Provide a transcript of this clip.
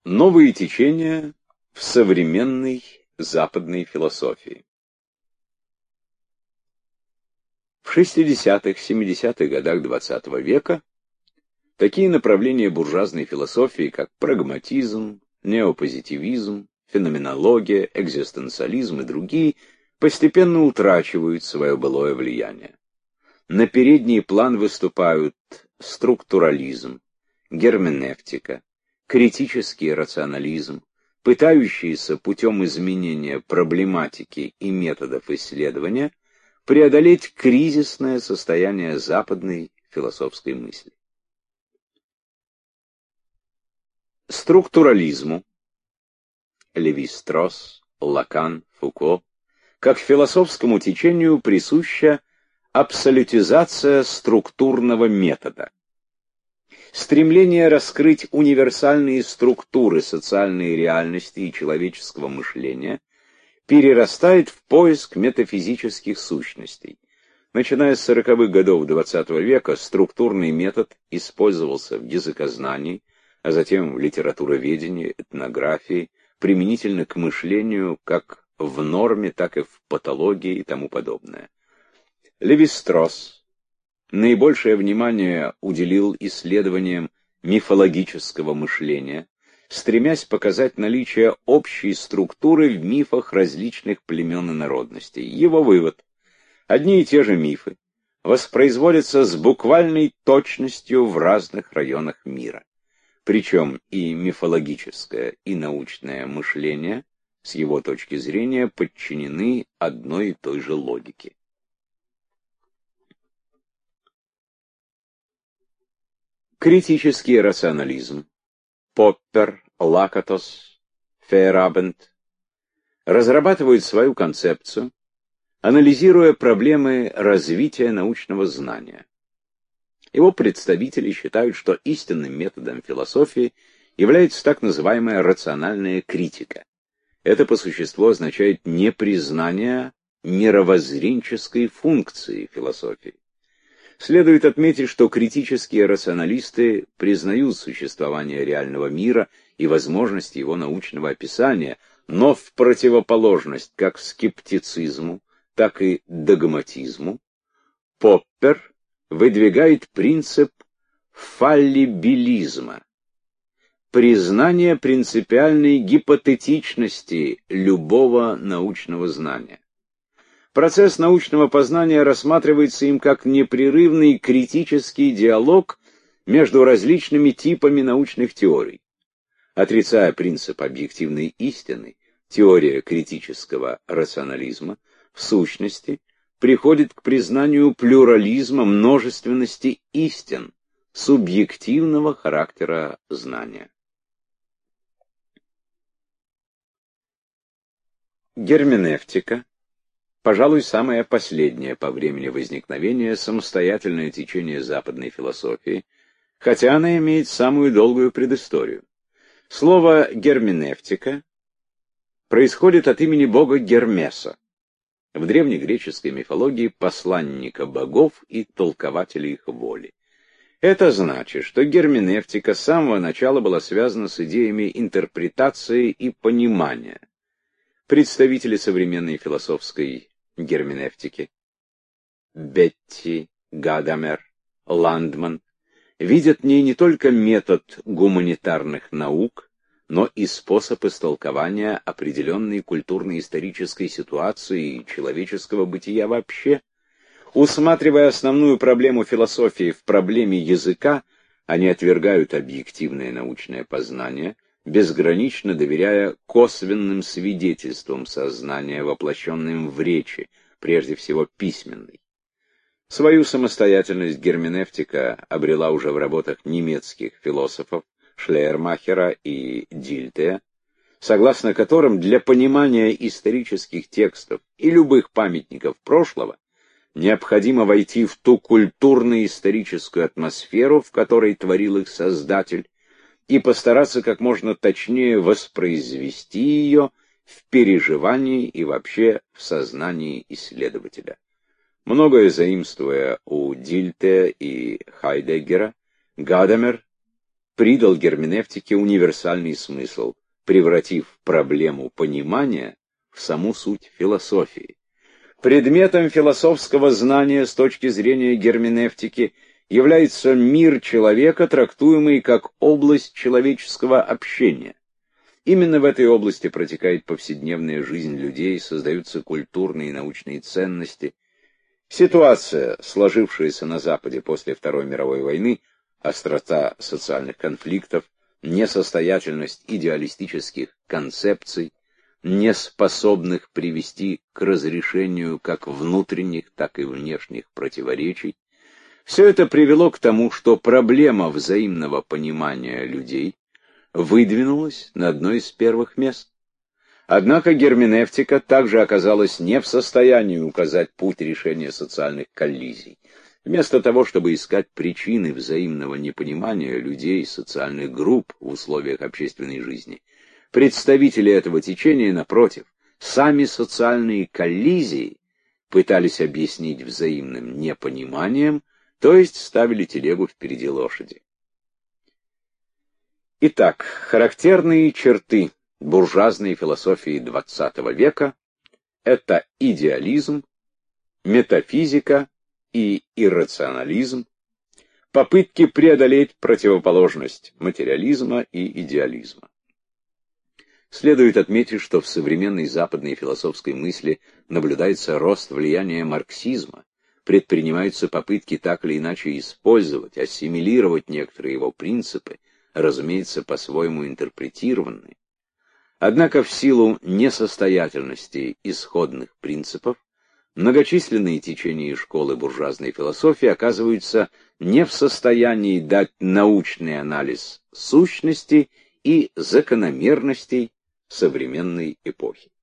Новые течения в современной западной философии. В 60-70-х годах XX века такие направления буржуазной философии, как прагматизм, неопозитивизм, феноменология, экзистенциализм и другие, постепенно утрачивают свое былое влияние. На передний план выступают структурализм, герменевтика, критический рационализм, пытающиеся путем изменения проблематики и методов исследования преодолеть кризисное состояние западной философской мысли. Структурализму Леви-Стросс, Лакан, Фуко как философскому течению присуща абсолютизация структурного метода. Стремление раскрыть универсальные структуры социальной реальности и человеческого мышления перерастает в поиск метафизических сущностей. Начиная с 40-х годов XX века структурный метод использовался в языкознании, а затем в литературоведении, этнографии, применительно к мышлению как в норме, так и в патологии и тому подобное. Леви-Стросс наибольшее внимание уделил исследованиям мифологического мышления, стремясь показать наличие общей структуры в мифах различных племен и народностей. Его вывод: одни и те же мифы воспроизводятся с буквальной точностью в разных районах мира. Причем и мифологическое, и научное мышление, с его точки зрения, подчинены одной и той же логике. Критический рационализм Поппер, Лакатос, Фейерабенд разрабатывают свою концепцию, анализируя проблемы развития научного знания. Его представители считают, что истинным методом философии является так называемая рациональная критика. Это по существу означает непризнание мировоззренческой функции философии. Следует отметить, что критические рационалисты признают существование реального мира и возможность его научного описания, но в противоположность как скептицизму, так и догматизму Поппер выдвигает принцип фаллибилизма, признание принципиальной гипотетичности любого научного знания. Процесс научного познания рассматривается им как непрерывный критический диалог между различными типами научных теорий. Отрицая принцип объективной истины, теория критического рационализма в сущности приходит к признанию плюрализма, множественности истин, субъективного характера знания. Герменевтика, пожалуй, самое последнее по времени возникновения самостоятельное течение западной философии, хотя она имеет самую долгую предысторию. Слово «герменевтика» происходит от имени бога Гермеса, в древнегреческой мифологии посланника богов и толкователя их воли. Это значит, что герменевтика с самого начала была связана с идеями интерпретации и понимания. Представители современной философской герменевтики Бетти, Гадамер, Ландман видят в ней не только метод гуманитарных наук, но и способ истолкования определенной культурно-исторической ситуации и человеческого бытия вообще. Усматривая основную проблему философии в проблеме языка, они отвергают объективное научное познание, безгранично доверяя косвенным свидетельствам сознания, воплощенным в речи, прежде всего письменной. Свою самостоятельность герменевтика обрела уже в работах немецких философов Шлейермахера и Дильтея, согласно которым для понимания исторических текстов и любых памятников прошлого необходимо войти в ту культурно-историческую атмосферу, в которой творил их Создатель, и постараться как можно точнее воспроизвести ее в переживании и вообще в сознании исследователя. Многое заимствуя у Дильте и Хайдеггера, Гадамер придал герменевтике универсальный смысл, превратив проблему понимания в саму суть философии. Предметом философского знания с точки зрения герменевтики является мир человека, трактуемый как область человеческого общения. Именно в этой области протекает повседневная жизнь людей, создаются культурные и научные ценности. Ситуация, сложившаяся на Западе после Второй мировой войны, острота социальных конфликтов, несостоятельность идеалистических концепций, неспособных привести к разрешению как внутренних, так и внешних противоречий, все это привело к тому, что проблема взаимного понимания людей выдвинулась на одно из первых мест. Однако герменевтика также оказалась не в состоянии указать путь решения социальных коллизий. Вместо того, чтобы искать причины взаимного непонимания людей и социальных групп в условиях общественной жизни, представители этого течения, напротив, сами социальные коллизии пытались объяснить взаимным непониманием, то есть ставили телегу впереди лошади. Итак, характерные черты буржуазной философии XX века — это идеализм, метафизика и иррационализм, попытки преодолеть противоположность материализма и идеализма. Следует отметить, что в современной западной философской мысли наблюдается рост влияния марксизма, предпринимаются попытки так или иначе использовать, ассимилировать некоторые его принципы, разумеется, по-своему интерпретированные. Однако в силу несостоятельности исходных принципов многочисленные течения и школы буржуазной философии оказываются не в состоянии дать научный анализ сущности и закономерностей современной эпохи.